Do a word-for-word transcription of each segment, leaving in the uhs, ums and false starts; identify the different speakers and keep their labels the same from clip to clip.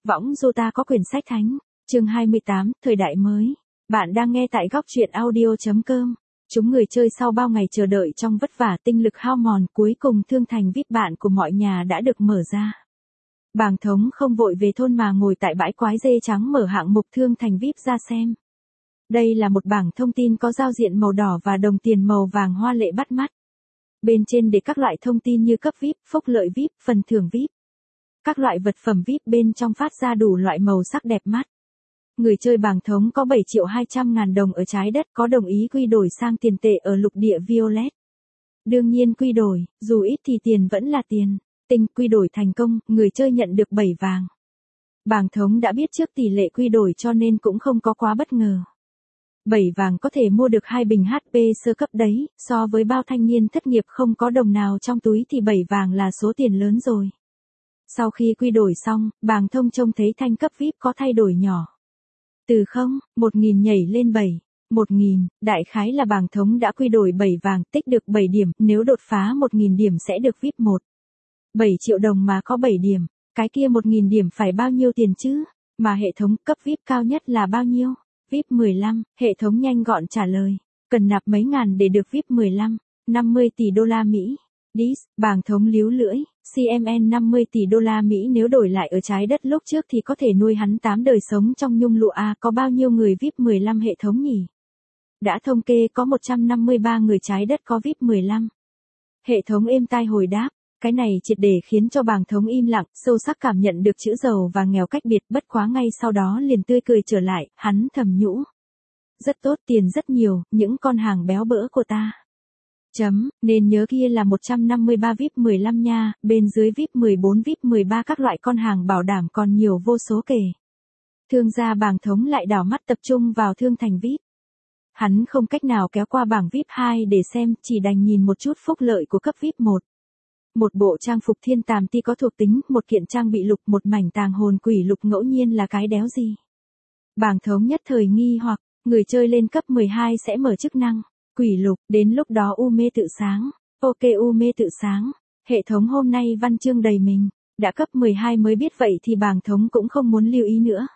Speaker 1: Võng du ta có quyển sách thánh. Chương hai mươi tám, thời đại mới. Bạn đang nghe tại góc truyện audio chấm com. Chúng người chơi sau bao ngày chờ đợi trong vất vả tinh lực hao mòn, cuối cùng thương thành vi ai pi bạn của mọi nhà đã được mở ra. Bàng Thống không vội về thôn mà ngồi tại bãi quái dê trắng mở hạng mục thương thành vi ai pi ra xem. Đây là một bảng thông tin có giao diện màu đỏ và đồng tiền màu vàng hoa lệ bắt mắt. Bên trên để các loại thông tin như cấp vi ai pi, phúc lợi vi ai pi, phần thưởng vi ai pi. Các loại vật phẩm vi ai pi bên trong phát ra đủ loại màu sắc đẹp mắt. Người chơi Bàng Thống có bảy triệu hai trăm ngàn đồng ở trái đất, có đồng ý quy đổi sang tiền tệ ở lục địa Violet. Đương nhiên quy đổi, dù ít thì tiền vẫn là tiền. Tinh quy đổi thành công, người chơi nhận được bảy vàng. Bàng Thống đã biết trước tỷ lệ quy đổi cho nên cũng không có quá bất ngờ. bảy vàng có thể mua được hai bình hát pê sơ cấp đấy, so với bao thanh niên thất nghiệp không có đồng nào trong túi thì bảy vàng là số tiền lớn rồi. Sau khi quy đổi xong, Bàng Thông trông thấy thanh cấp vi ai pi có thay đổi nhỏ. Từ không, một nghìn nhảy lên bảy, một nghìn, đại khái là Bàng Thống đã quy đổi bảy vàng, tích được bảy điểm, nếu đột phá một nghìn điểm sẽ được vi ai pi một. bảy triệu đồng mà có bảy điểm, cái kia một nghìn điểm phải bao nhiêu tiền chứ? Mà hệ thống cấp vi ai pi cao nhất là bao nhiêu? vi ai pi mười lăm, hệ thống nhanh gọn trả lời. Cần nạp mấy ngàn để được vi ai pi mười lăm, năm mươi tỷ đô la Mỹ. Dis, Bàng Thống líu lưỡi, xê em en năm mươi tỷ đô la Mỹ nếu đổi lại ở trái đất lúc trước thì có thể nuôi hắn tám đời sống trong nhung lụa à, có bao nhiêu người vi ai pi mười lăm hệ thống nhỉ? Đã thống kê có một trăm năm mươi ba người trái đất có vi ai pi mười lăm. Hệ thống êm tai hồi đáp, cái này triệt để khiến cho Bàng Thống im lặng, sâu sắc cảm nhận được chữ giàu và nghèo cách biệt, bất quá ngay sau đó liền tươi cười trở lại, hắn thầm nhủ. Rất tốt, tiền rất nhiều, những con hàng béo bỡ của ta. Chấm, nên nhớ kia là một trăm năm mươi ba vi ai pi mười lăm nha, bên dưới vi ai pi mười bốn vi ai pi mười ba các loại con hàng bảo đảm còn nhiều vô số kể. Thương gia Bàng Thống lại đảo mắt tập trung vào thương thành vi ai pi. Hắn không cách nào kéo qua bảng vi ai pi hai để xem, chỉ đành nhìn một chút phúc lợi của cấp vi ai pi một. Một bộ trang phục thiên tàm ti có thuộc tính, một kiện trang bị lục, một mảnh tàng hồn quỷ lục ngẫu nhiên là cái đéo gì. Bàng Thống nhất thời nghi hoặc, người chơi lên cấp mười hai sẽ mở chức năng. Quỷ lục, đến lúc đó u mê tự sáng. Ok u mê tự sáng. Hệ thống hôm nay văn chương đầy mình. Đã cấp mười hai mới biết vậy thì Bàng Thống cũng không muốn lưu ý nữa.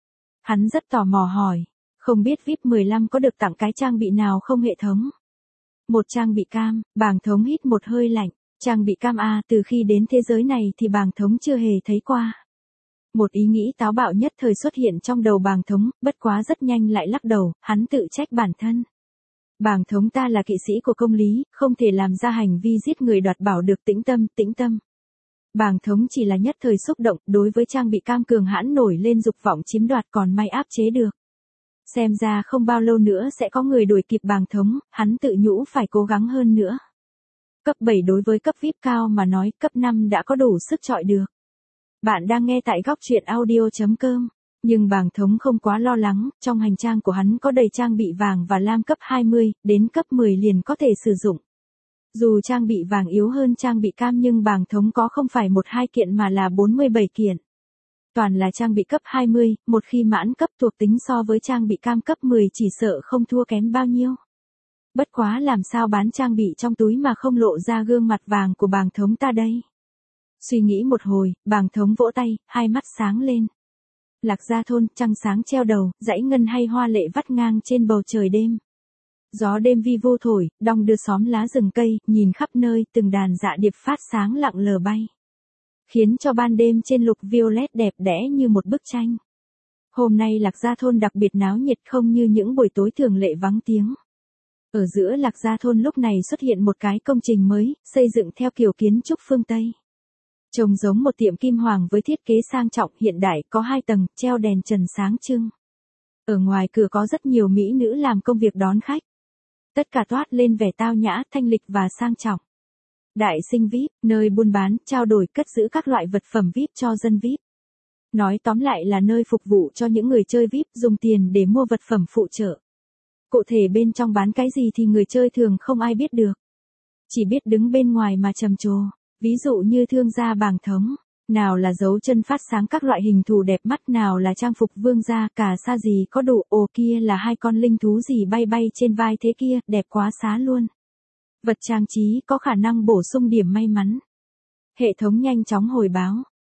Speaker 1: Hắn rất tò mò hỏi. Không biết vi ai pi mười lăm có được tặng cái trang bị nào không hệ thống? Một trang bị cam, Bàng Thống hít một hơi lạnh. Trang bị cam A từ khi đến thế giới này thì Bàng Thống chưa hề thấy qua. Một ý nghĩ táo bạo nhất thời xuất hiện trong đầu Bàng Thống, bất quá rất nhanh lại lắc đầu, hắn tự trách bản thân. Bàng Thống ta là kỵ sĩ của công lý, không thể làm ra hành vi giết người đoạt bảo được, tĩnh tâm, tĩnh tâm. Bàng Thống chỉ là nhất thời xúc động, đối với trang bị cam cường hãn nổi lên dục vọng chiếm đoạt còn may áp chế được. Xem ra không bao lâu nữa sẽ có người đuổi kịp Bàng Thống, hắn tự nhủ phải cố gắng hơn nữa. Cấp bảy đối với cấp vi ai pi cao mà nói, cấp năm đã có đủ sức chọi được. Bạn đang nghe tại góc truyện audio chấm com. Nhưng Bàng Thống không quá lo lắng, trong hành trang của hắn có đầy trang bị vàng và lam cấp hai mươi, đến cấp mười liền có thể sử dụng. Dù trang bị vàng yếu hơn trang bị cam nhưng Bàng Thống có không phải một hai kiện mà là bốn mươi bảy kiện. Toàn là trang bị cấp hai mươi, một khi mãn cấp thuộc tính so với trang bị cam cấp mười chỉ sợ không thua kém bao nhiêu. Bất quá làm sao bán trang bị trong túi mà không lộ ra gương mặt vàng của Bàng Thống ta đây? Suy nghĩ một hồi, Bàng Thống vỗ tay, hai mắt sáng lên. Lạc Gia thôn, trăng sáng treo đầu, dãy ngân hay hoa lệ vắt ngang trên bầu trời đêm. Gió đêm vi vu thổi, đong đưa xóm lá rừng cây, nhìn khắp nơi từng đàn dạ điệp phát sáng lặng lờ bay. Khiến cho ban đêm trên lục Violet đẹp đẽ như một bức tranh. Hôm nay Lạc Gia thôn đặc biệt náo nhiệt không như những buổi tối thường lệ vắng tiếng. Ở giữa Lạc Gia thôn lúc này xuất hiện một cái công trình mới, xây dựng theo kiểu kiến trúc phương Tây. Trông giống một tiệm kim hoàng với thiết kế sang trọng hiện đại, có hai tầng, treo đèn trần sáng trưng. Ở ngoài cửa có rất nhiều mỹ nữ làm công việc đón khách. Tất cả toát lên vẻ tao nhã, thanh lịch và sang trọng. Đại sinh vi ai pi, nơi buôn bán, trao đổi, cất giữ các loại vật phẩm vi ai pi cho dân vi ai pi. Nói tóm lại là nơi phục vụ cho những người chơi vi ai pi dùng tiền để mua vật phẩm phụ trợ. Cụ thể bên trong bán cái gì thì người chơi thường không ai biết được. Chỉ biết đứng bên ngoài mà trầm trồ. Ví dụ như thương gia Bàng Thống, nào là dấu chân phát sáng các loại hình thù đẹp mắt, nào là trang phục vương gia, cả sa gì có đủ, ồ kia là hai con linh thú gì bay bay trên vai thế kia, đẹp quá xá luôn. Vật trang trí có khả năng bổ sung điểm may mắn. Hệ thống nhanh chóng hồi báo,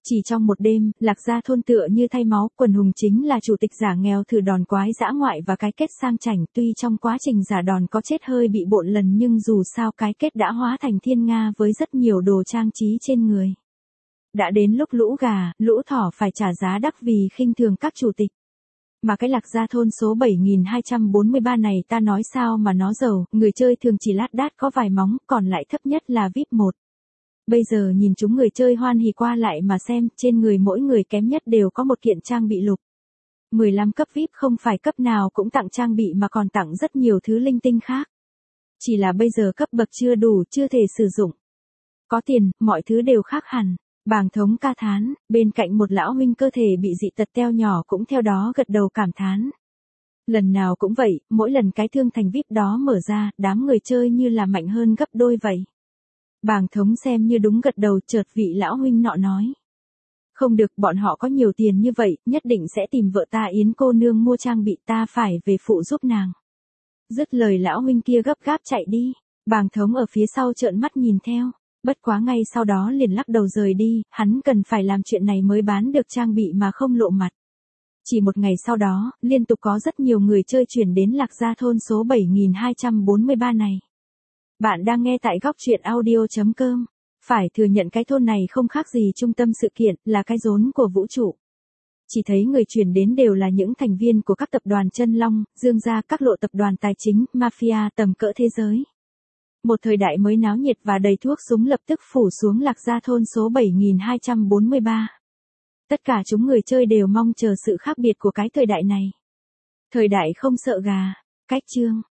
Speaker 1: Chỉ trong một đêm, Lạc Gia thôn tựa như thay máu, Quần Hùng chính là chủ tịch giả nghèo thử đòn quái dã ngoại và cái kết sang chảnh, tuy trong quá trình giả đòn có chết hơi bị bộn lần nhưng dù sao cái kết đã hóa thành thiên nga với rất nhiều đồ trang trí trên người. Đã đến lúc lũ gà, lũ thỏ phải trả giá đắt vì khinh thường các chủ tịch. Mà cái Lạc Gia thôn số bảy nghìn hai trăm bốn mươi ba này ta nói sao mà nó giàu, người chơi thường chỉ lát đát có vài móng, còn lại thấp nhất là vi ai pi một. Bây giờ nhìn chúng người chơi hoan hỉ qua lại mà xem, trên người mỗi người kém nhất đều có một kiện trang bị lục. mười lăm cấp vi ai pi không phải cấp nào cũng tặng trang bị mà còn tặng rất nhiều thứ linh tinh khác. Chỉ là bây giờ cấp bậc chưa đủ, chưa thể sử dụng. Có tiền, mọi thứ đều khác hẳn. Bàng Thống ca thán, bên cạnh một lão huynh cơ thể bị dị tật teo nhỏ cũng theo đó gật đầu cảm thán. Lần nào cũng vậy, mỗi lần cái thương thành vi ai pi đó mở ra, đám người chơi như là mạnh hơn gấp đôi vậy. Bàng Thống xem như đúng gật đầu, chợt vị lão huynh nọ nói. Không được, bọn họ có nhiều tiền như vậy, nhất định sẽ tìm vợ ta Yến cô nương mua trang bị, ta phải về phụ giúp nàng. Dứt lời lão huynh kia gấp gáp chạy đi, Bàng Thống ở phía sau trợn mắt nhìn theo, bất quá ngay sau đó liền lắc đầu rời đi, hắn cần phải làm chuyện này mới bán được trang bị mà không lộ mặt. Chỉ một ngày sau đó, liên tục có rất nhiều người chơi chuyển đến Lạc Gia thôn số bảy nghìn hai trăm bốn mươi ba này. Bạn đang nghe tại góc truyện audio chấm com. Phải thừa nhận cái thôn này không khác gì trung tâm sự kiện, là cái rốn của vũ trụ. Chỉ thấy người chuyển đến đều là những thành viên của các tập đoàn Chân Long, Dương Gia, các lộ tập đoàn tài chính, mafia tầm cỡ thế giới. Một thời đại mới náo nhiệt và đầy thuốc súng lập tức phủ xuống Lạc Gia thôn số bảy nghìn hai trăm bốn mươi ba. Tất cả chúng người chơi đều mong chờ sự khác biệt của cái thời đại này. Thời đại không sợ gà. Cách chương.